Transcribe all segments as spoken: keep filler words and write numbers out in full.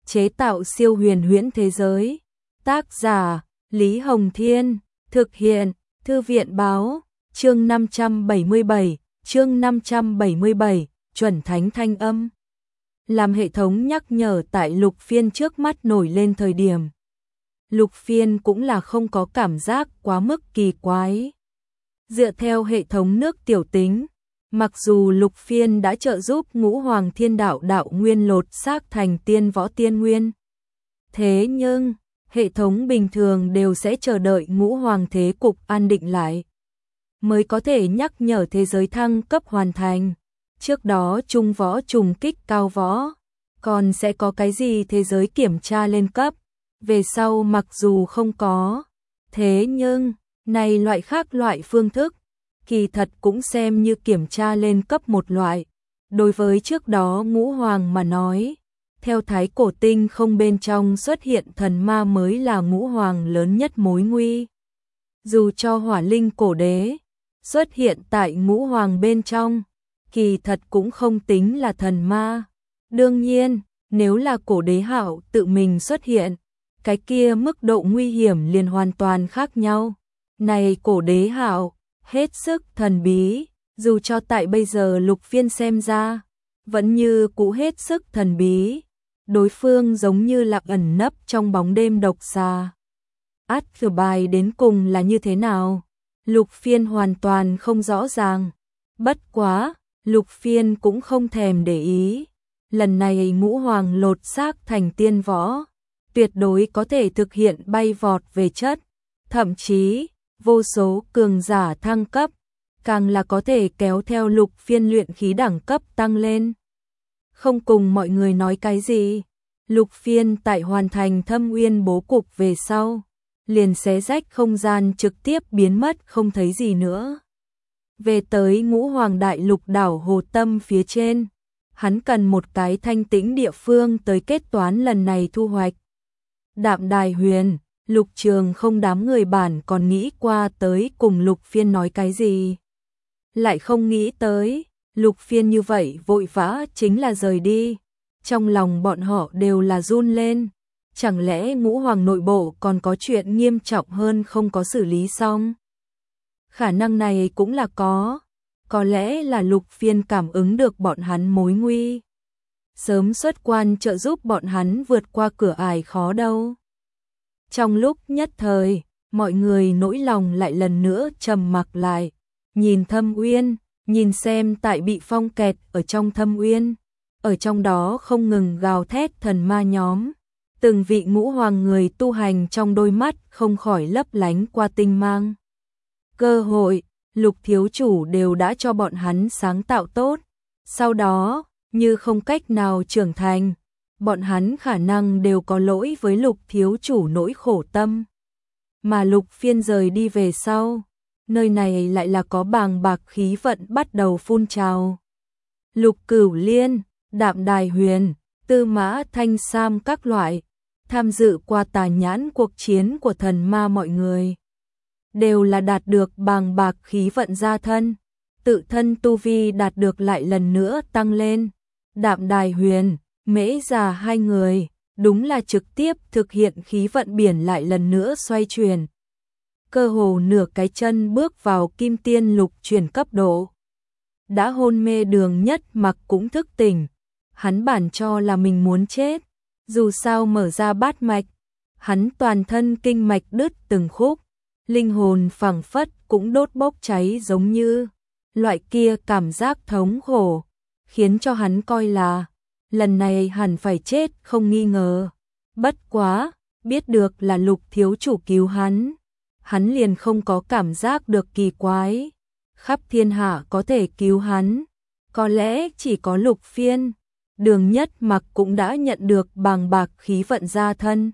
chế tạo siêu huyền huyễn thế giới. Tác giả: Lý Hồng Thiên, thực hiện: Thư viện báo, chương năm trăm bảy mươi bảy, chương năm trăm bảy mươi bảy, chuẩn thánh thanh âm. Làm hệ thống nhắc nhở tại Lục Phiên trước mắt nổi lên thời điểm. Lục Phiên cũng là không có cảm giác quá mức kỳ quái. Dựa theo hệ thống nước tiểu tính, mặc dù Lục Phiên đã trợ giúp Ngũ Hoàng Thiên Đạo đạo nguyên lột xác thành tiên võ tiên nguyên. Thế nhưng, hệ thống bình thường đều sẽ chờ đợi Ngũ Hoàng thế cục an định lại, mới có thể nhắc nhở thế giới thăng cấp hoàn thành. Trước đó trung võ trùng kích cao võ, còn sẽ có cái gì thế giới kiểm tra lên cấp, về sau mặc dù không có. Thế nhưng, này loại khác loại phương thức, kỳ thật cũng xem như kiểm tra lên cấp một loại. Đối với trước đó Ngũ Hoàng mà nói, theo thái cổ tinh không bên trong xuất hiện thần ma mới là Ngũ Hoàng lớn nhất mối nguy. Dù cho hỏa linh cổ đế xuất hiện tại Ngũ Hoàng bên trong, kỳ thật cũng không tính là thần ma. Đương nhiên, nếu là cổ đế hạo tự mình xuất hiện, cái kia mức độ nguy hiểm liền hoàn toàn khác nhau. Này cổ đế hạo, hết sức thần bí, dù cho tại bây giờ Lục Phiên xem ra, vẫn như cũ hết sức thần bí. Đối phương giống như là ẩn nấp trong bóng đêm độc xà. Át thử bài đến cùng là như thế nào? Lục Phiên hoàn toàn không rõ ràng. Bất quá, Lục Phiên cũng không thèm để ý. Lần này Ngũ Hoàng lột xác thành tiên võ, tuyệt đối có thể thực hiện bay vọt về chất, thậm chí vô số cường giả thăng cấp, càng là có thể kéo theo Lục Phiên luyện khí đẳng cấp tăng lên. Không cùng mọi người nói cái gì, Lục Phiên tại hoàn thành Thâm Uyên bố cục về sau, liền xé rách không gian trực tiếp biến mất không thấy gì nữa. Về tới Ngũ Hoàng đại lục đảo Hồ Tâm phía trên, hắn cần một cái thanh tĩnh địa phương tới kết toán lần này thu hoạch. Đạm Đài Huyền, Lục Trường không đám người bản còn nghĩ qua tới cùng Lục Phiên nói cái gì. Lại không nghĩ tới, Lục Phiên như vậy vội vã chính là rời đi. Trong lòng bọn họ đều là run lên. Chẳng lẽ Ngũ Hoàng nội bộ còn có chuyện nghiêm trọng hơn không có xử lý xong? Khả năng này cũng là có. Có lẽ là Lục Phiên cảm ứng được bọn hắn mối nguy, sớm xuất quan trợ giúp bọn hắn vượt qua cửa ải khó đâu. Trong lúc nhất thời, mọi người nỗi lòng lại lần nữa trầm mặc lại. Nhìn Thâm Uyên, nhìn xem tại bị phong kẹt ở trong Thâm Uyên, ở trong đó không ngừng gào thét thần ma nhóm. Từng vị Ngũ Hoàng người tu hành trong đôi mắt không khỏi lấp lánh qua tinh mang. Cơ hội, Lục thiếu chủ đều đã cho bọn hắn sáng tạo tốt. Sau đó, như không cách nào trưởng thành, bọn hắn khả năng đều có lỗi với Lục thiếu chủ nỗi khổ tâm. Mà Lục Phiên rời đi về sau, nơi này lại là có bàng bạc khí vận bắt đầu phun trào. Lục Cửu Liên, Đạm Đài Huyền, Tư Mã Thanh Sam các loại, tham dự qua tà nhãn cuộc chiến của thần ma mọi người, đều là đạt được bàng bạc khí vận gia thân, tự thân tu vi đạt được lại lần nữa tăng lên. Đạm Đài Huyền, Mễ Già hai người, đúng là trực tiếp thực hiện khí vận biển lại lần nữa xoay chuyển. Cơ hồ nửa cái chân bước vào kim tiên lục chuyển cấp độ. Đã hôn mê Đường Nhất Mặc cũng thức tỉnh, hắn bản cho là mình muốn chết, dù sao mở ra bát mạch, hắn toàn thân kinh mạch đứt từng khúc, linh hồn phảng phất cũng đốt bốc cháy giống như, loại kia cảm giác thống khổ, khiến cho hắn coi là, lần này hẳn phải chết không nghi ngờ. Bất quá, biết được là Lục thiếu chủ cứu hắn, hắn liền không có cảm giác được kỳ quái. Khắp thiên hạ có thể cứu hắn, có lẽ chỉ có Lục Phiên. Đường Nhất Mặc cũng đã nhận được bàng bạc khí vận gia thân.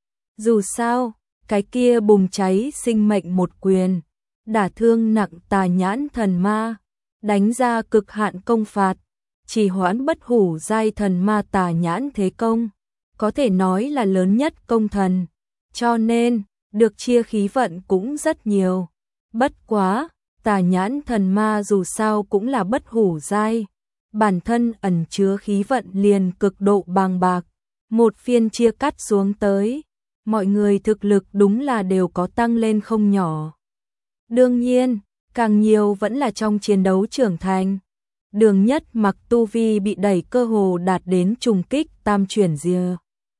Dù sao, cái kia bùng cháy sinh mệnh một quyền, đả thương nặng tà nhãn thần ma, đánh ra cực hạn công phạt, chỉ hoãn bất hủ giai thần ma tà nhãn thế công, có thể nói là lớn nhất công thần, cho nên được chia khí vận cũng rất nhiều. Bất quá, tà nhãn thần ma dù sao cũng là bất hủ giai, bản thân ẩn chứa khí vận liền cực độ bàng bạc, một phiên chia cắt xuống tới, mọi người thực lực đúng là đều có tăng lên không nhỏ. Đương nhiên, càng nhiều vẫn là trong chiến đấu trưởng thành. Đường Nhất Mặc tu vi bị đẩy cơ hồ đạt đến trùng kích tam chuyển rìa.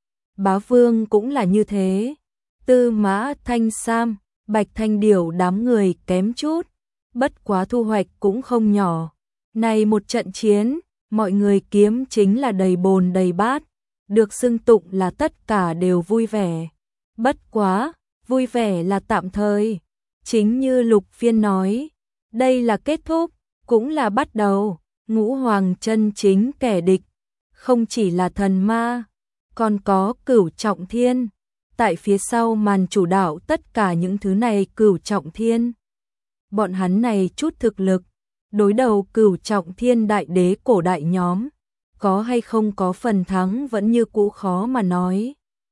Bá Vương cũng là như thế. Tư Mã Thanh Sam, Bạch Thanh Điểu đám người kém chút, bất quá thu hoạch cũng không nhỏ. Này một trận chiến, mọi người kiếm chính là đầy bồn đầy bát, được xưng tụng là tất cả đều vui vẻ. Bất quá, vui vẻ là tạm thời. Chính như Lục Phiên nói, đây là kết thúc, cũng là bắt đầu. Ngũ Hoàng chân chính kẻ địch, không chỉ là thần ma, còn có Cửu Trọng Thiên. Tại phía sau màn chủ đạo tất cả những thứ này Cửu Trọng Thiên. Bọn hắn này chút thực lực, đối đầu Cửu Trọng Thiên đại đế cổ đại nhóm, có hay không có phần thắng vẫn như cũ khó mà nói.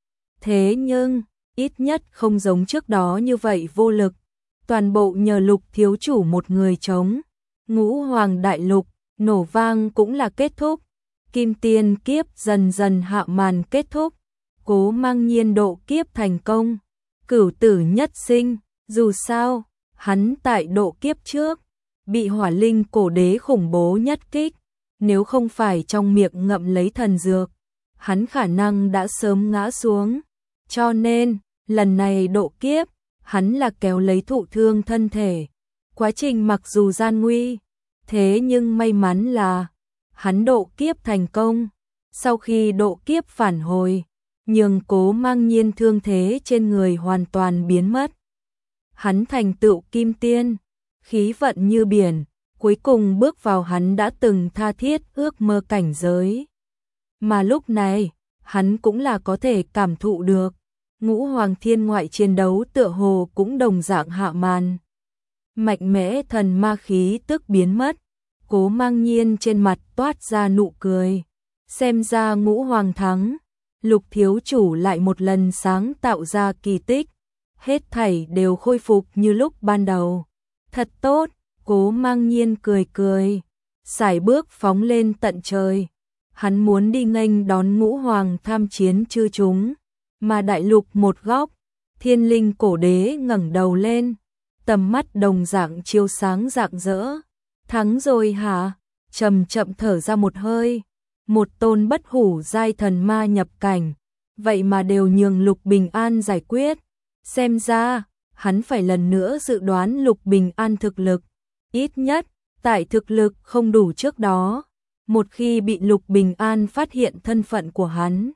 Thế nhưng, ít nhất không giống trước đó như vậy vô lực, toàn bộ nhờ Lục thiếu chủ một người chống. Ngũ Hoàng đại lục, nổ vang cũng là kết thúc. Kim Tiên kiếp dần dần hạ màn kết thúc. Cố Mang Nhiên độ kiếp thành công. Cửu tử nhất sinh, dù sao, hắn tại độ kiếp trước, bị hỏa linh cổ đế khủng bố nhất kích. Nếu không phải trong miệng ngậm lấy thần dược, hắn khả năng đã sớm ngã xuống. Cho nên, lần này độ kiếp, hắn là kéo lấy thụ thương thân thể. Quá trình mặc dù gian nguy, thế nhưng may mắn là hắn độ kiếp thành công. Sau khi độ kiếp phản hồi, nhường Cố Mang Nhiên thương thế trên người hoàn toàn biến mất. Hắn thành tựu kim tiên, khí vận như biển, cuối cùng bước vào hắn đã từng tha thiết ước mơ cảnh giới. Mà lúc này, hắn cũng là có thể cảm thụ được. Ngũ Hoàng thiên ngoại chiến đấu tựa hồ cũng đồng dạng hạ màn. Mạnh mẽ thần ma khí tức biến mất. Cố Mang Nhiên trên mặt toát ra nụ cười. Xem ra Ngũ Hoàng thắng, Lục thiếu chủ lại một lần sáng tạo ra kỳ tích. Hết thảy đều khôi phục như lúc ban đầu. Thật tốt, Cố Mang Nhiên cười cười, sải bước phóng lên tận trời. Hắn muốn đi nghênh đón Ngũ Hoàng tham chiến chư chúng. Mà đại lục một góc, Thiên Linh cổ đế ngẩng đầu lên, tầm mắt đồng dạng chiếu sáng rạng rỡ. Thắng rồi hả? Chậm chậm thở ra một hơi. Một tôn bất hủ giai thần ma nhập cảnh, vậy mà đều nhường Lục Bình An giải quyết. Xem ra, hắn phải lần nữa dự đoán Lục Bình An thực lực. Ít nhất, tại thực lực không đủ trước đó, một khi bị Lục Bình An phát hiện thân phận của hắn,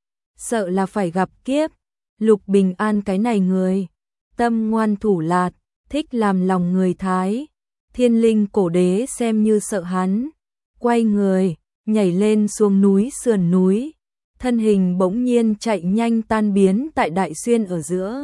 sợ là phải gặp kiếp. Lục Bình An cái này người, tâm ngoan thủ lạt, thích làm lòng người thái. Thiên Linh cổ đế xem như sợ hắn, quay người, nhảy lên xuống núi sườn núi, thân hình bỗng nhiên chạy nhanh tan biến tại đại xuyên ở giữa.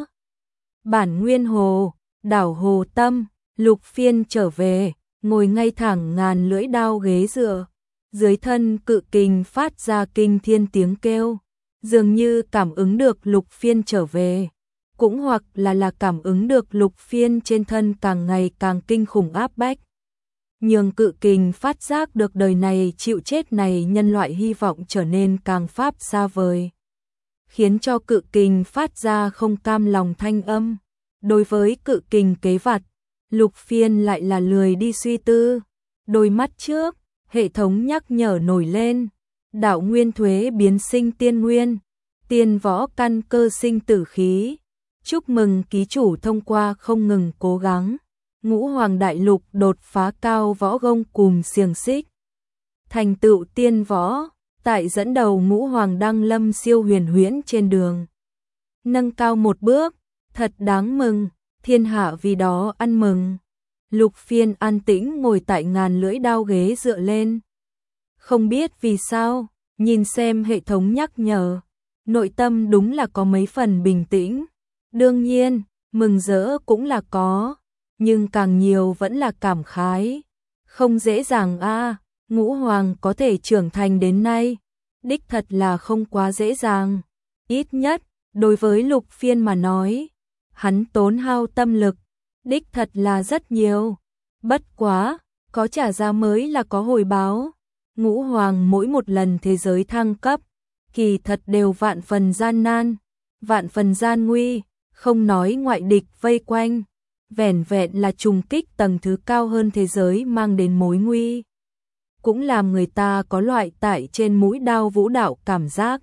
Bản Nguyên Hồ, đảo Hồ Tâm, Lục Phiên trở về, ngồi ngay thẳng ngàn lưỡi đao ghế dựa, dưới thân cự kình phát ra kinh thiên tiếng kêu, dường như cảm ứng được Lục Phiên trở về, cũng hoặc là là cảm ứng được Lục Phiên trên thân càng ngày càng kinh khủng áp bách. Nhường cự kình phát giác được đời này chịu chết này nhân loại hy vọng trở nên càng pháp xa vời, khiến cho cự kình phát ra không cam lòng thanh âm. Đối với cự kình kế vặt, Lục Phiên lại là lười đi suy tư. Đôi mắt trước, hệ thống nhắc nhở nổi lên. Đạo nguyên thuế biến sinh tiên nguyên, tiên võ căn cơ sinh tử khí. Chúc mừng ký chủ thông qua không ngừng cố gắng. Ngũ Hoàng đại lục đột phá cao võ gông cùm xiềng xích. Thành tựu tiên võ, tại dẫn đầu Ngũ Hoàng đăng lâm siêu huyền huyễn trên đường. Nâng cao một bước, thật đáng mừng, thiên hạ vì đó ăn mừng. Lục Phiên an tĩnh ngồi tại ngàn lưỡi đao ghế dựa lên. Không biết vì sao, nhìn xem hệ thống nhắc nhở, nội tâm đúng là có mấy phần bình tĩnh. Đương nhiên, mừng rỡ cũng là có, nhưng càng nhiều vẫn là cảm khái. Không dễ dàng a, Ngũ Hoàng có thể trưởng thành đến nay, đích thật là không quá dễ dàng. Ít nhất, đối với Lục Phiên mà nói, hắn tốn hao tâm lực, đích thật là rất nhiều. Bất quá, có trả giá mới là có hồi báo. Ngũ Hoàng mỗi một lần thế giới thăng cấp, kỳ thật đều vạn phần gian nan, vạn phần gian nguy, không nói ngoại địch vây quanh, vẻn vẹn là trùng kích tầng thứ cao hơn thế giới mang đến mối nguy. Cũng làm người ta có loại tại trên mũi đao vũ đạo cảm giác.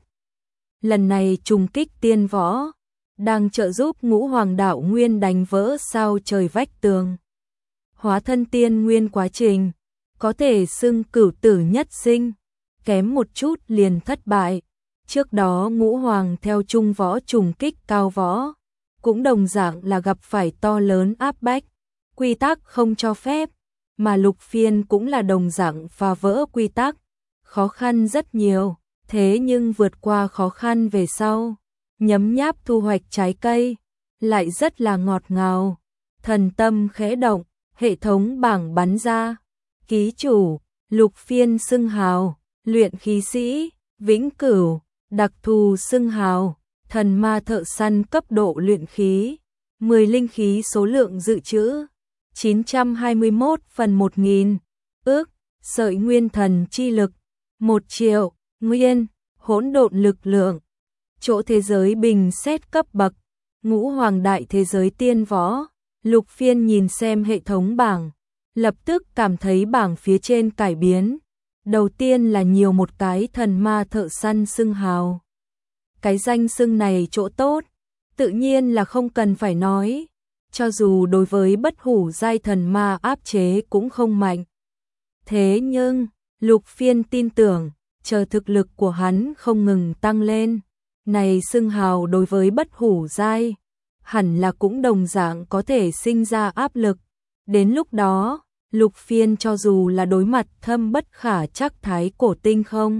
Lần này trùng kích tiên võ, đang trợ giúp Ngũ Hoàng đạo nguyên đánh vỡ sao trời vách tường. Hóa thân tiên nguyên quá trình, có thể xưng cửu tử nhất sinh, kém một chút liền thất bại. Trước đó Ngũ Hoàng theo trung võ trùng kích cao võ, cũng đồng dạng là gặp phải to lớn áp bách, quy tắc không cho phép, mà Lục Phiên cũng là đồng dạng phá vỡ quy tắc, khó khăn rất nhiều, thế nhưng vượt qua khó khăn về sau, nhấm nháp thu hoạch trái cây, lại rất là ngọt ngào. Thần tâm khẽ động, hệ thống bảng bắn ra, ký chủ, Lục Phiên xưng hào, luyện khí sĩ, vĩnh cửu, đặc thù xưng hào, thần ma thợ săn cấp độ luyện khí, mười linh khí số lượng dự trữ, chín trăm hai mươi mốt phần một nghìn, ước, sợi nguyên thần chi lực, một triệu, nguyên, hỗn độn lực lượng, chỗ thế giới bình xét cấp bậc, Ngũ Hoàng đại thế giới tiên võ. Lục Phiên nhìn xem hệ thống bảng, lập tức cảm thấy bảng phía trên cải biến. Đầu tiên là nhiều một cái thần ma thợ săn xưng hào. Cái danh xưng này chỗ tốt, tự nhiên là không cần phải nói, cho dù đối với bất hủ giai thần ma áp chế cũng không mạnh. Thế nhưng, Lục Phiên tin tưởng, chờ thực lực của hắn không ngừng tăng lên, này xưng hào đối với bất hủ giai, hẳn là cũng đồng dạng có thể sinh ra áp lực. Đến lúc đó, Lục Phiên cho dù là đối mặt thâm bất khả trắc thái cổ tinh không,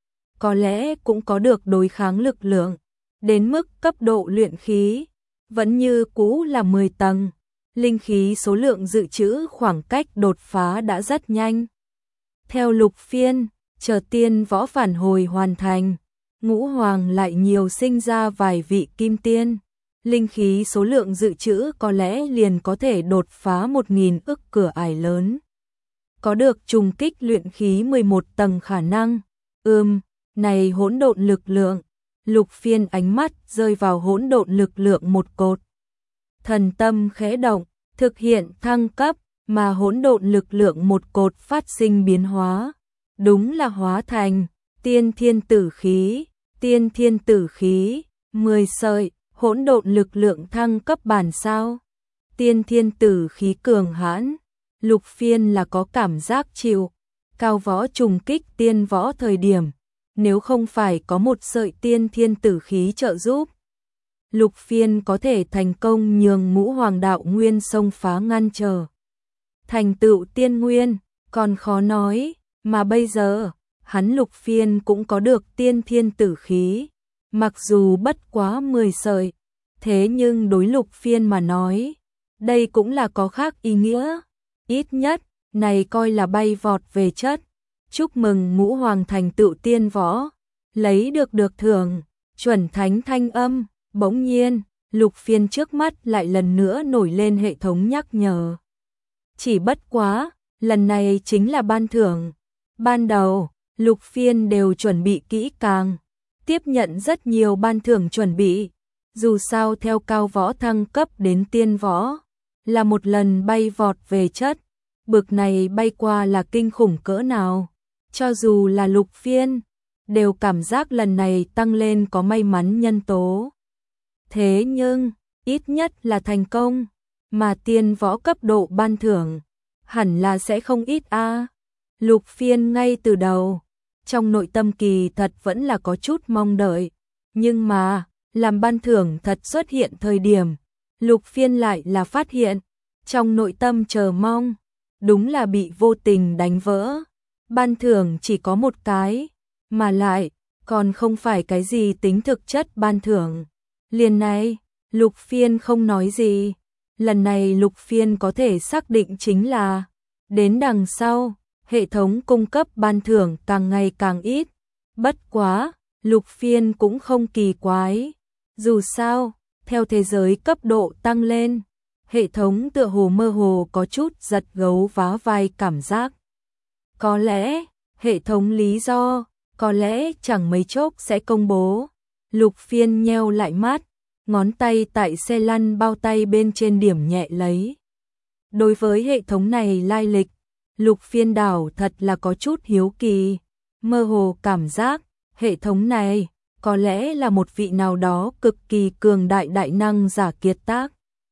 có lẽ cũng có được đối kháng lực lượng. Đến mức cấp độ luyện khí, vẫn như cũ là mười tầng, linh khí số lượng dự trữ khoảng cách đột phá đã rất nhanh. Theo Lục Phiên, chờ tiên võ phản hồi hoàn thành, Ngũ Hoàng lại nhiều sinh ra vài vị kim tiên. Linh khí số lượng dự trữ có lẽ liền có thể đột phá một nghìn ức cửa ải lớn. Có được trùng kích luyện khí mười một tầng khả năng. Ừm, này hỗn độn lực lượng. Lục Phiên ánh mắt rơi vào hỗn độn lực lượng một cột. Thần tâm khẽ động, thực hiện thăng cấp, mà hỗn độn lực lượng một cột phát sinh biến hóa. Đúng là hóa thành tiên thiên tử khí, tiên thiên tử khí, mười sợi. Hỗn độn lực lượng thăng cấp bản sao? Tiên thiên tử khí cường hãn, Lục Phiên là có cảm giác chịu. Cao võ trùng kích tiên võ thời điểm, nếu không phải có một sợi tiên thiên tử khí trợ giúp, Lục Phiên có thể thành công nhường Ngũ Hoàng đạo nguyên xông phá ngăn trở. Thành tựu tiên nguyên, còn khó nói, mà bây giờ, hắn Lục Phiên cũng có được tiên thiên tử khí. Mặc dù bất quá mười sợi, thế nhưng đối Lục Phiên mà nói, đây cũng là có khác ý nghĩa. Ít nhất, này coi là bay vọt về chất. Chúc mừng Ngũ Hoàng thành tựu tiên võ, lấy được được thưởng, chuẩn thánh thanh âm. Bỗng nhiên, Lục Phiên trước mắt lại lần nữa nổi lên hệ thống nhắc nhở. Chỉ bất quá, lần này chính là ban thưởng. Ban đầu, Lục Phiên đều chuẩn bị kỹ càng, tiếp nhận rất nhiều ban thưởng chuẩn bị. Dù sao theo cao võ thăng cấp đến tiên võ, là một lần bay vọt về chất. Bực này bay qua là kinh khủng cỡ nào. Cho dù là Lục Phiên, đều cảm giác lần này tăng lên có may mắn nhân tố. Thế nhưng, ít nhất là thành công, mà tiên võ cấp độ ban thưởng, hẳn là sẽ không ít a. Lục Phiên ngay từ đầu, trong nội tâm kỳ thật vẫn là có chút mong đợi, nhưng mà, làm ban thưởng thật xuất hiện thời điểm, Lục Phiên lại là phát hiện, trong nội tâm chờ mong, đúng là bị vô tình đánh vỡ. Ban thưởng chỉ có một cái, mà lại, còn không phải cái gì tính thực chất ban thưởng. Liền này, Lục Phiên không nói gì, lần này Lục Phiên có thể xác định chính là, đến đằng sau, hệ thống cung cấp ban thưởng càng ngày càng ít. Bất quá, Lục Phiên cũng không kỳ quái. Dù sao, theo thế giới cấp độ tăng lên, hệ thống tựa hồ mơ hồ có chút giật gấu vá vai cảm giác. Có lẽ, hệ thống lý do, có lẽ chẳng mấy chốc sẽ công bố. Lục Phiên nheo lại mắt, ngón tay tại xe lăn bao tay bên trên điểm nhẹ lấy. Đối với hệ thống này lai lịch, Lục Phiên đảo thật là có chút hiếu kỳ, mơ hồ cảm giác, hệ thống này, có lẽ là một vị nào đó cực kỳ cường đại đại năng giả kiệt tác.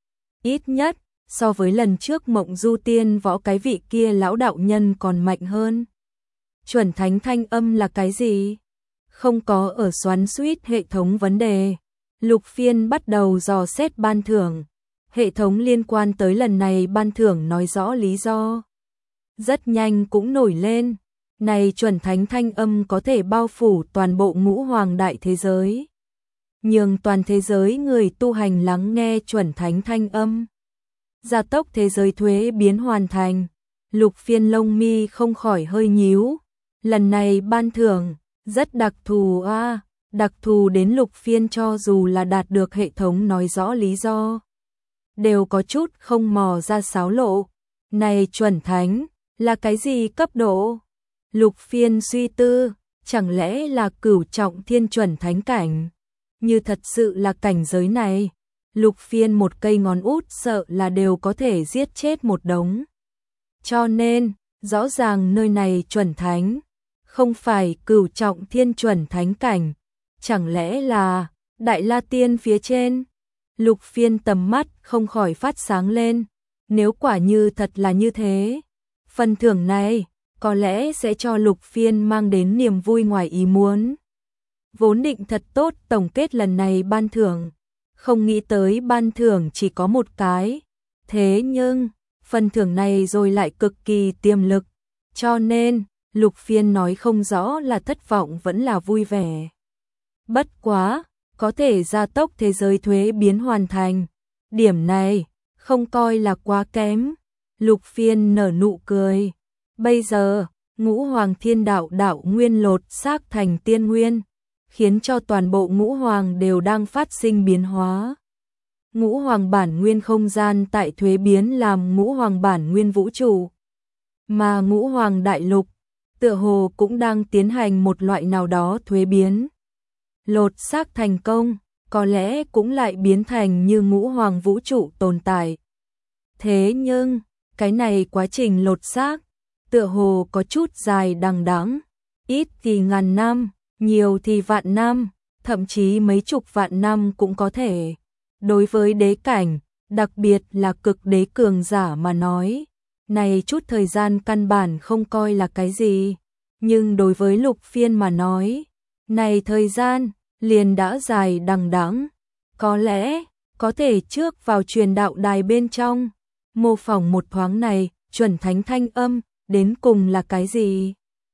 Ít nhất, so với lần trước Mộng Du Tiên Võ cái vị kia lão đạo nhân còn mạnh hơn. Chuẩn thánh thanh âm là cái gì? Không có ở xoắn xuýt hệ thống vấn đề. Lục Phiên bắt đầu dò xét ban thưởng. Hệ thống liên quan tới lần này ban thưởng nói rõ lý do. Rất nhanh cũng nổi lên. Này chuẩn thánh thanh âm có thể bao phủ toàn bộ ngũ hoàng đại thế giới. Nhường toàn thế giới người tu hành lắng nghe chuẩn thánh thanh âm. Gia tốc thế giới thuế biến hoàn thành. Lục Phiên lông mi không khỏi hơi nhíu. Lần này ban thưởng, rất đặc thù a, à, đặc thù đến Lục Phiên cho dù là đạt được hệ thống nói rõ lý do. Đều có chút không mò ra xáo lộ. Này chuẩn thánh, là cái gì cấp độ? Lục Phiên suy tư, chẳng lẽ là cửu trọng thiên chuẩn thánh cảnh? Như thật sự là cảnh giới này, Lục Phiên một cây ngón út sợ là đều có thể giết chết một đống. Cho nên, rõ ràng nơi này chuẩn thánh, không phải cửu trọng thiên chuẩn thánh cảnh, chẳng lẽ là Đại La Tiên phía trên? Lục Phiên tầm mắt không khỏi phát sáng lên, nếu quả như thật là như thế, phần thưởng này có lẽ sẽ cho Lục Phiên mang đến niềm vui ngoài ý muốn. Vốn định thật tốt tổng kết lần này ban thưởng, không nghĩ tới ban thưởng chỉ có một cái, thế nhưng phần thưởng này rồi lại cực kỳ tiềm lực, cho nên Lục Phiên nói không rõ là thất vọng vẫn là vui vẻ. Bất quá, có thể gia tốc thế giới thuế biến hoàn thành, điểm này không coi là quá kém. Lục Phiên nở nụ cười. Bây giờ, ngũ hoàng thiên đạo đạo nguyên lột xác thành tiên nguyên, khiến cho toàn bộ ngũ hoàng đều đang phát sinh biến hóa. Ngũ hoàng bản nguyên không gian tại thuế biến làm ngũ hoàng bản nguyên vũ trụ, mà ngũ hoàng đại lục tựa hồ cũng đang tiến hành một loại nào đó thuế biến. Lột xác thành công, có lẽ cũng lại biến thành như ngũ hoàng vũ trụ tồn tại. Thế nhưng, cái này quá trình lột xác tựa hồ có chút dài đằng đẵng, ít thì ngàn năm, nhiều thì vạn năm, thậm chí mấy chục vạn năm cũng có thể. Đối với đế cảnh, đặc biệt là cực đế cường giả mà nói, này chút thời gian căn bản không coi là cái gì, nhưng đối với Lục Phiên mà nói, này thời gian liền đã dài đằng đẵng, có lẽ có thể trước vào truyền đạo đài bên trong, mô phỏng một thoáng này, chuẩn thánh thanh âm đến cùng là cái gì?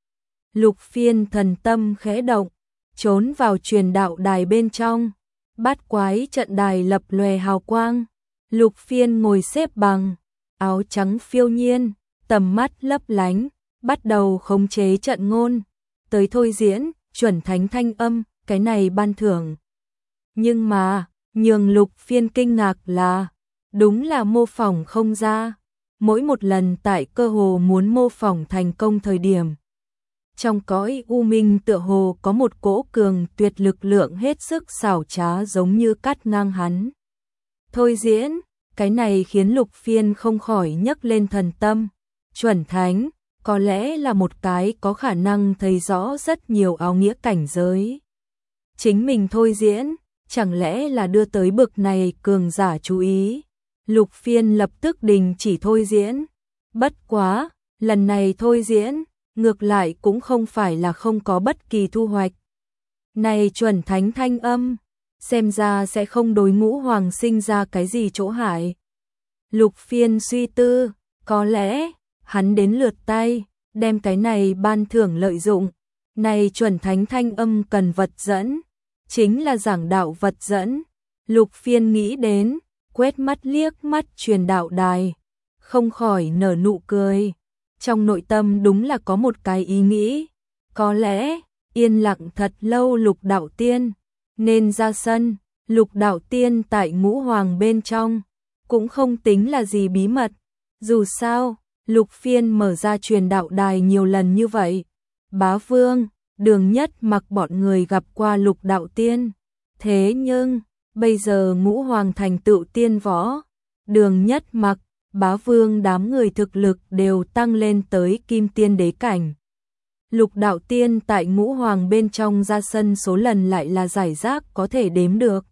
Lục Phiên thần tâm khẽ động, trốn vào truyền đạo đài bên trong, bát quái trận đài lập lòe hào quang. Lục Phiên ngồi xếp bằng, áo trắng phiêu nhiên, tầm mắt lấp lánh, bắt đầu khống chế trận ngôn, tới thôi diễn, chuẩn thánh thanh âm, cái này ban thưởng. Nhưng mà, nhường Lục Phiên kinh ngạc là, đúng là mô phỏng không ra. Mỗi một lần tại cơ hồ muốn mô phỏng thành công thời điểm, trong cõi u minh tựa hồ có một cỗ cường tuyệt lực lượng hết sức xảo trá giống như cắt ngang hắn. Thôi diễn, cái này khiến Lục Phiên không khỏi nhấc lên thần tâm. Chuẩn thánh, có lẽ là một cái có khả năng thấy rõ rất nhiều áo nghĩa cảnh giới. Chính mình thôi diễn, chẳng lẽ là đưa tới bực này cường giả chú ý. Lục Phiên lập tức đình chỉ thôi diễn. Bất quá, lần này thôi diễn, ngược lại cũng không phải là không có bất kỳ thu hoạch. Này chuẩn thánh thanh âm, xem ra sẽ không đối ngũ hoàng sinh ra cái gì chỗ hại. Lục Phiên suy tư, có lẽ, hắn đến lượt tay, đem cái này ban thưởng lợi dụng. Này chuẩn thánh thanh âm cần vật dẫn, chính là giảng đạo vật dẫn. Lục Phiên nghĩ đến, quét mắt liếc mắt truyền đạo đài, không khỏi nở nụ cười. Trong nội tâm đúng là có một cái ý nghĩ, có lẽ yên lặng thật lâu Lục đạo tiên nên ra sân. Lục đạo tiên tại ngũ hoàng bên trong cũng không tính là gì bí mật, dù sao Lục Phiên mở ra truyền đạo đài nhiều lần như vậy, bá vương, Đường Nhất Mặc bọn người gặp qua Lục đạo tiên. Thế nhưng, bây giờ Ngũ Hoàng thành tựu tiên võ, Đường Nhất Mặc, Bá Vương đám người thực lực đều tăng lên tới kim tiên đế cảnh. Lục đạo tiên tại Ngũ Hoàng bên trong ra sân số lần lại là giải rác có thể đếm được.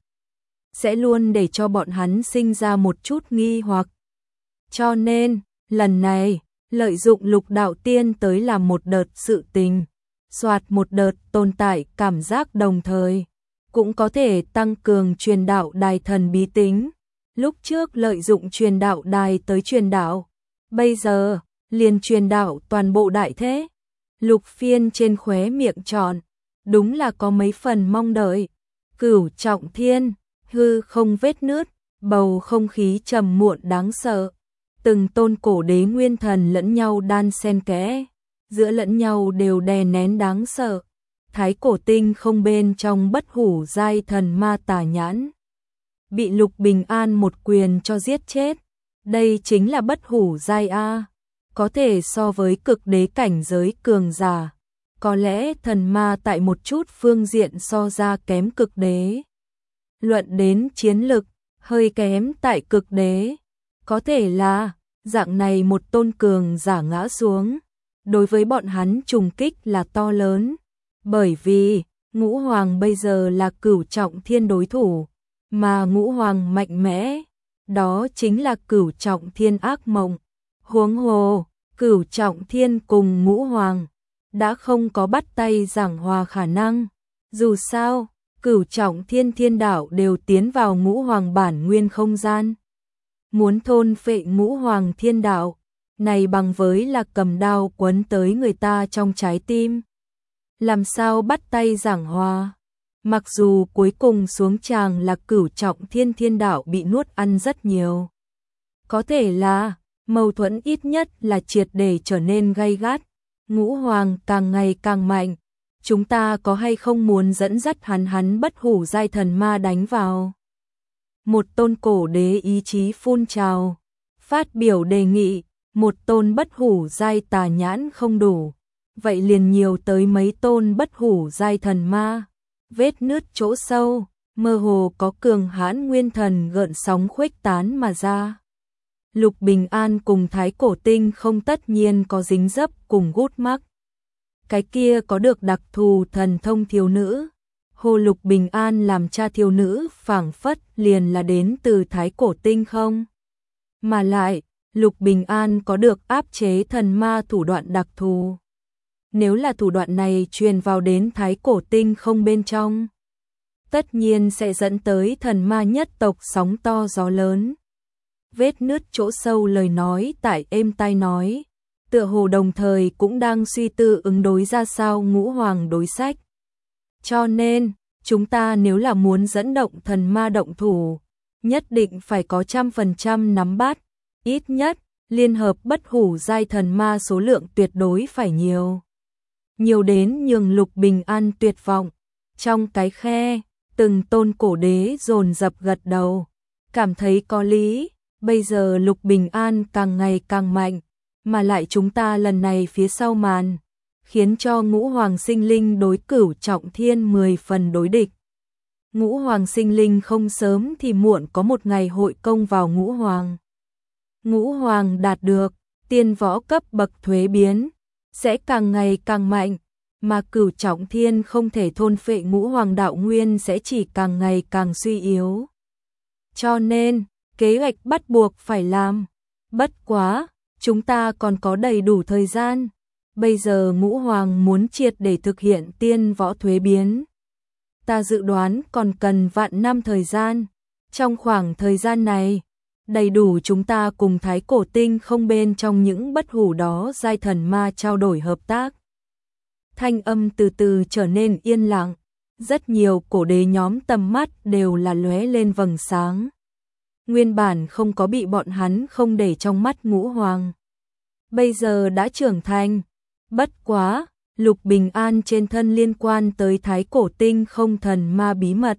Sẽ luôn để cho bọn hắn sinh ra một chút nghi hoặc. Cho nên, lần này, lợi dụng lục đạo tiên tới làm một đợt sự tình, soạt một đợt tồn tại cảm giác đồng thời, cũng có thể tăng cường truyền đạo đài thần bí tính. Lúc trước lợi dụng truyền đạo đài tới truyền đạo, bây giờ, liền truyền đạo toàn bộ đại thế. Lục Phiên trên khóe miệng tròn, đúng là có mấy phần mong đợi. Cửu trọng thiên, hư không vết nứt, bầu không khí trầm muộn đáng sợ. Từng tôn cổ đế nguyên thần lẫn nhau đan xen kẽ, giữa lẫn nhau đều đè nén đáng sợ. Thái cổ tinh không bên trong bất hủ giai thần ma tà nhãn, bị Lục Bình An một quyền cho giết chết. Đây chính là bất hủ giai A, có thể so với cực đế cảnh giới cường giả. Có lẽ thần ma tại một chút phương diện so ra kém cực đế. Luận đến chiến lực, hơi kém tại cực đế. Có thể là, dạng này một tôn cường giả ngã xuống, đối với bọn hắn trùng kích là to lớn. Bởi vì, Ngũ Hoàng bây giờ là cửu trọng thiên đối thủ, mà Ngũ Hoàng mạnh mẽ, đó chính là cửu trọng thiên ác mộng. Huống hồ, cửu trọng thiên cùng Ngũ Hoàng đã không có bắt tay giảng hòa khả năng. Dù sao, cửu trọng thiên thiên đạo đều tiến vào Ngũ Hoàng bản nguyên không gian. Muốn thôn phệ Ngũ Hoàng thiên đạo, này bằng với là cầm đao quấn tới người ta trong trái tim. Làm sao bắt tay giảng hòa? Mặc dù cuối cùng xuống tràng là cửu trọng thiên thiên đạo bị nuốt ăn rất nhiều. Có thể là, mâu thuẫn ít nhất là triệt để trở nên gay gắt. Ngũ Hoàng càng ngày càng mạnh. Chúng ta có hay không muốn dẫn dắt hắn hắn bất hủ giai thần ma đánh vào? Một tôn cổ đế ý chí phun trào, phát biểu đề nghị, một tôn bất hủ giai tà nhãn không đủ. Vậy liền nhiều tới mấy tôn bất hủ giai thần ma. Vết nứt chỗ sâu, mơ hồ có cường hãn nguyên thần gợn sóng khuếch tán mà ra. Lục Bình An cùng Thái Cổ Tinh không tất nhiên có dính dấp cùng gút mắc. Cái kia có được đặc thù thần thông thiếu nữ. Hồ Lục Bình An làm cha thiếu nữ phảng phất liền là đến từ Thái Cổ Tinh không? Mà lại, Lục Bình An có được áp chế thần ma thủ đoạn đặc thù. Nếu là thủ đoạn này truyền vào đến Thái Cổ Tinh không bên trong, tất nhiên sẽ dẫn tới thần ma nhất tộc sóng to gió lớn. Vết nứt chỗ sâu lời nói tại êm tai nói, tựa hồ đồng thời cũng đang suy tư ứng đối ra sao Ngũ Hoàng đối sách. Cho nên, chúng ta nếu là muốn dẫn động thần ma động thủ, nhất định phải có trăm phần trăm nắm bắt, ít nhất, liên hợp bất hủ giai thần ma số lượng tuyệt đối phải nhiều. Nhiều đến nhường Lục Bình An tuyệt vọng. Trong cái khe, từng tôn cổ đế dồn dập gật đầu, cảm thấy có lý. Bây giờ Lục Bình An càng ngày càng mạnh, mà lại chúng ta lần này phía sau màn, khiến cho Ngũ Hoàng sinh linh đối cửu trọng thiên mười phần đối địch. Ngũ Hoàng sinh linh không sớm thì muộn có một ngày hội công vào Ngũ Hoàng. Ngũ Hoàng đạt được tiên võ cấp bậc thuế biến, sẽ càng ngày càng mạnh, mà cửu trọng thiên không thể thôn phệ Ngũ Hoàng đạo nguyên sẽ chỉ càng ngày càng suy yếu. Cho nên, kế hoạch bắt buộc phải làm. Bất quá, chúng ta còn có đầy đủ thời gian. Bây giờ Ngũ Hoàng muốn triệt để thực hiện tiên võ thuế biến. Ta dự đoán còn cần vạn năm thời gian. Trong khoảng thời gian này, đầy đủ chúng ta cùng Thái Cổ Tinh không bên trong những bất hủ đó giai thần ma trao đổi hợp tác. Thanh âm từ từ trở nên yên lặng. Rất nhiều cổ đế nhóm tầm mắt đều là lóe lên vầng sáng. Nguyên bản không có bị bọn hắn không để trong mắt Ngũ Hoàng. Bây giờ đã trưởng thành. Bất quá, Lục Bình An trên thân liên quan tới Thái Cổ Tinh không thần ma bí mật.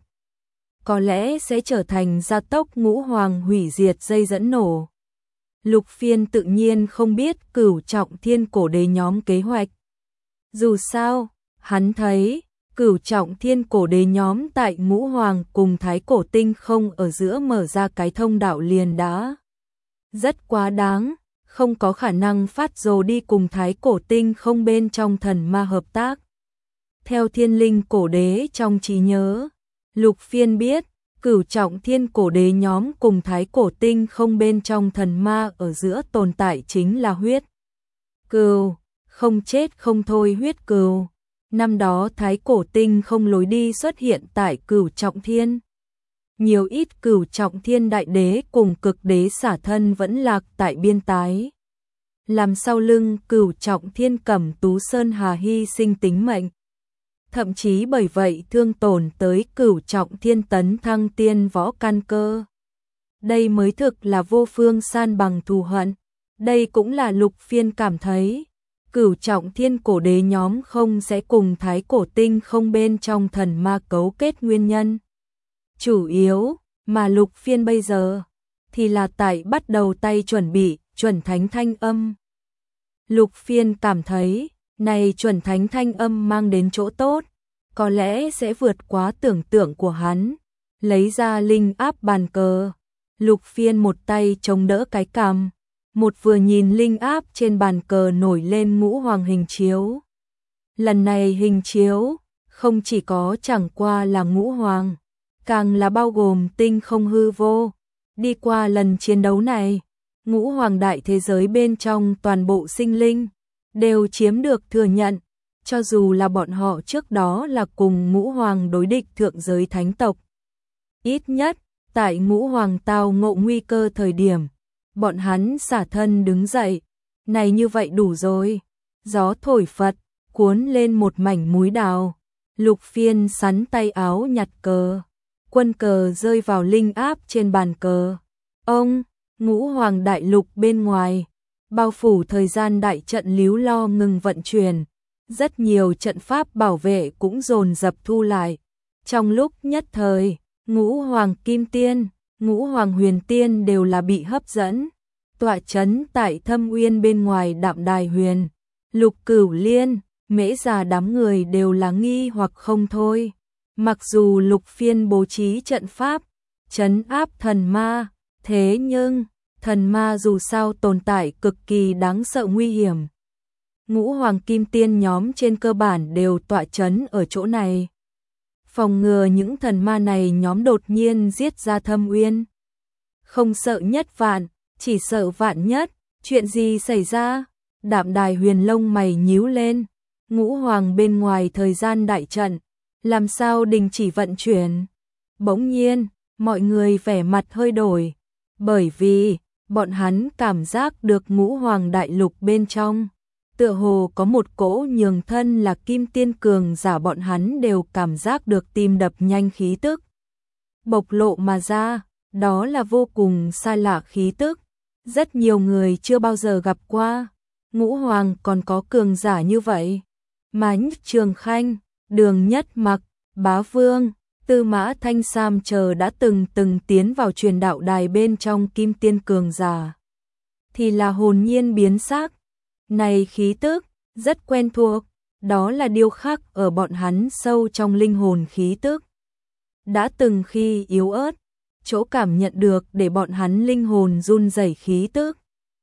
Có lẽ sẽ trở thành gia tốc Ngũ Hoàng hủy diệt dây dẫn nổ. Lục Phiên tự nhiên không biết cửu trọng thiên cổ đế nhóm kế hoạch. Dù sao, Hắn thấy, Cửu Trọng Thiên cổ đế nhóm tại Ngũ Hoàng cùng Thái Cổ Tinh không ở giữa mở ra cái thông đạo liền đã rất quá đáng, không có khả năng phát dồ đi cùng Thái Cổ Tinh không bên trong thần ma hợp tác. Theo Thiên Linh cổ đế trong trí nhớ, Lục Phiên biết, Cửu Trọng Thiên cổ đế nhóm cùng Thái Cổ Tinh không bên trong thần ma ở giữa tồn tại chính là huyết cừu, không chết không thôi huyết cừu. Năm đó Thái Cổ Tinh không lối đi xuất hiện tại Cửu Trọng Thiên. Nhiều ít Cửu Trọng Thiên đại đế cùng cực đế xả thân vẫn lạc tại biên tái. Làm sau lưng Cửu Trọng Thiên Cẩm Tú Sơn Hà hy sinh tính mệnh. Thậm chí bởi vậy thương tổn tới Cửu Trọng Thiên tấn thăng tiên võ can cơ. Đây mới thực là vô phương san bằng thù hận. Đây cũng là Lục Phiên cảm thấy Cửu Trọng Thiên cổ đế nhóm không sẽ cùng Thái Cổ Tinh không bên trong thần ma cấu kết nguyên nhân. Chủ yếu mà Lục Phiên bây giờ thì là tại bắt đầu tay chuẩn bị chuẩn thánh thanh âm. Lục Phiên cảm thấy này chuẩn thánh thanh âm mang đến chỗ tốt, có lẽ sẽ vượt quá tưởng tượng của hắn. Lấy ra linh áp bàn cờ, Lục Phiên một tay chống đỡ cái cằm, một vừa nhìn linh áp trên bàn cờ nổi lên ngũ hoàng hình chiếu. Lần này hình chiếu không chỉ có chẳng qua là ngũ hoàng, càng là bao gồm tinh không hư vô. Đi qua lần chiến đấu này, ngũ hoàng đại thế giới bên trong toàn bộ sinh linh đều chiếm được thừa nhận, cho dù là bọn họ trước đó là cùng ngũ hoàng đối địch thượng giới thánh tộc. Ít nhất, tại ngũ hoàng tao ngộ nguy cơ thời điểm, bọn hắn xả thân đứng dậy, này như vậy đủ rồi. Gió thổi phật, cuốn lên một mảnh múi đào, Lục Phiên sắn tay áo nhặt cờ, quân cờ rơi vào linh áp trên bàn cờ. Ông, ngũ hoàng đại lục bên ngoài, bao phủ thời gian đại trận líu lo ngừng vận chuyển, rất nhiều trận pháp bảo vệ cũng dồn dập thu lại. Trong lúc nhất thời, ngũ hoàng kim tiên, ngũ hoàng huyền tiên đều là bị hấp dẫn, tọa chấn tại Thâm Uyên bên ngoài Đạm Đài Huyền, Lục Cửu Liên, Mễ Già đám người đều là nghi hoặc không thôi. Mặc dù Lục Phiên bố trí trận pháp, trấn áp thần ma, thế nhưng thần ma dù sao tồn tại cực kỳ đáng sợ nguy hiểm. Ngũ hoàng kim tiên nhóm trên cơ bản đều tọa chấn ở chỗ này, phòng ngừa những thần ma này nhóm đột nhiên giết ra Thâm Uyên. Không sợ nhất vạn, chỉ sợ vạn nhất. Chuyện gì xảy ra? Đạm Đài Huyền lông mày nhíu lên. Ngũ hoàng bên ngoài thời gian đại trận, làm sao đình chỉ vận chuyển? Bỗng nhiên, mọi người vẻ mặt hơi đổi, bởi vì bọn hắn cảm giác được ngũ hoàng đại lục bên trong tựa hồ có một cỗ nhường thân là kim tiên cường giả, bọn hắn đều cảm giác được tim đập nhanh khí tức bộc lộ mà ra, đó là vô cùng xa lạ khí tức, rất nhiều người chưa bao giờ gặp qua. Ngũ hoàng còn có cường giả như vậy, mà Nhất Trường Khanh, Đường Nhất Mặc, Bá Vương, Tư Mã Thanh Sam chờ đã từng từng tiến vào truyền đạo đài bên trong kim tiên cường giả, thì là hồn nhiên biến sắc. Này khí tức rất quen thuộc, đó là điêu khắc ở bọn hắn sâu trong linh hồn khí tức. Đã từng khi yếu ớt, chỗ cảm nhận được để bọn hắn linh hồn run rẩy khí tức.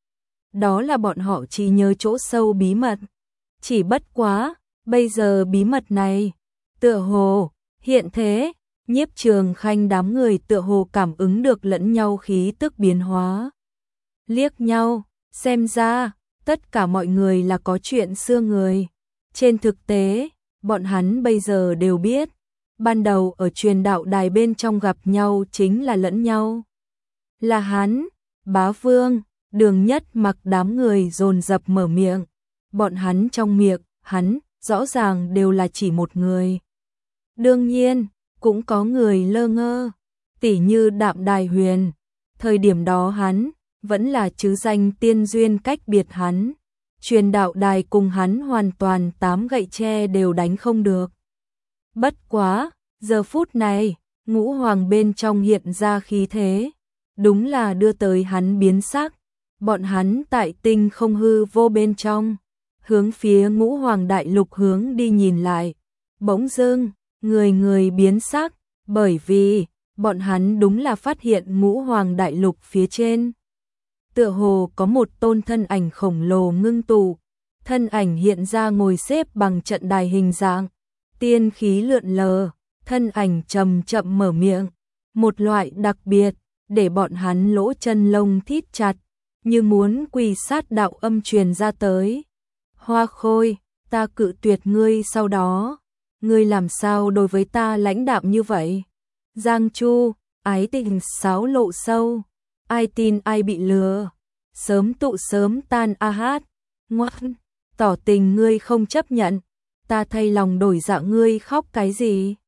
Đó là bọn họ chỉ nhớ chỗ sâu bí mật. Chỉ bất quá, bây giờ bí mật này, tựa hồ, hiện thế, Nhiếp Trường Khanh đám người tựa hồ cảm ứng được lẫn nhau khí tức biến hóa. Liếc nhau, xem ra, tất cả mọi người là có chuyện xưa người. Trên thực tế, bọn hắn bây giờ đều biết, ban đầu ở truyền đạo đài bên trong gặp nhau chính là lẫn nhau. Là hắn, Bá Vương, Đường Nhất Mặc đám người dồn dập mở miệng. Bọn hắn trong miệng, hắn, rõ ràng đều là chỉ một người. Đương nhiên, cũng có người lơ ngơ, tỉ như Đạm Đài Huyền. Thời điểm đó hắn, vẫn là chứ danh tiên duyên cách biệt hắn. Truyền đạo đài cùng hắn hoàn toàn tám gậy tre đều đánh không được. Bất quá, giờ phút này, ngũ hoàng bên trong hiện ra khí thế, đúng là đưa tới hắn biến sắc. Bọn hắn tại tinh không hư vô bên trong, hướng phía Ngũ Hoàng Đại Lục hướng đi nhìn lại. Bỗng dưng, người người biến sắc, bởi vì bọn hắn đúng là phát hiện Ngũ Hoàng Đại Lục phía trên. Tựa hồ có một tôn thân ảnh khổng lồ ngưng tụ, thân ảnh hiện ra ngồi xếp bằng trận đài hình dạng, tiên khí lượn lờ, thân ảnh chậm chậm mở miệng, một loại đặc biệt, để bọn hắn lỗ chân lông thít chặt, như muốn quỳ sát đạo âm truyền ra tới. Hoa Khôi, ta cự tuyệt ngươi sau đó, ngươi làm sao đối với ta lãnh đạm như vậy? Giang Chu, ái tình sáo lộ sâu, ai tin ai bị lừa, sớm tụ sớm tan a hát, ngoan, tỏ tình ngươi không chấp nhận, ta thay lòng đổi dạ ngươi khóc cái gì?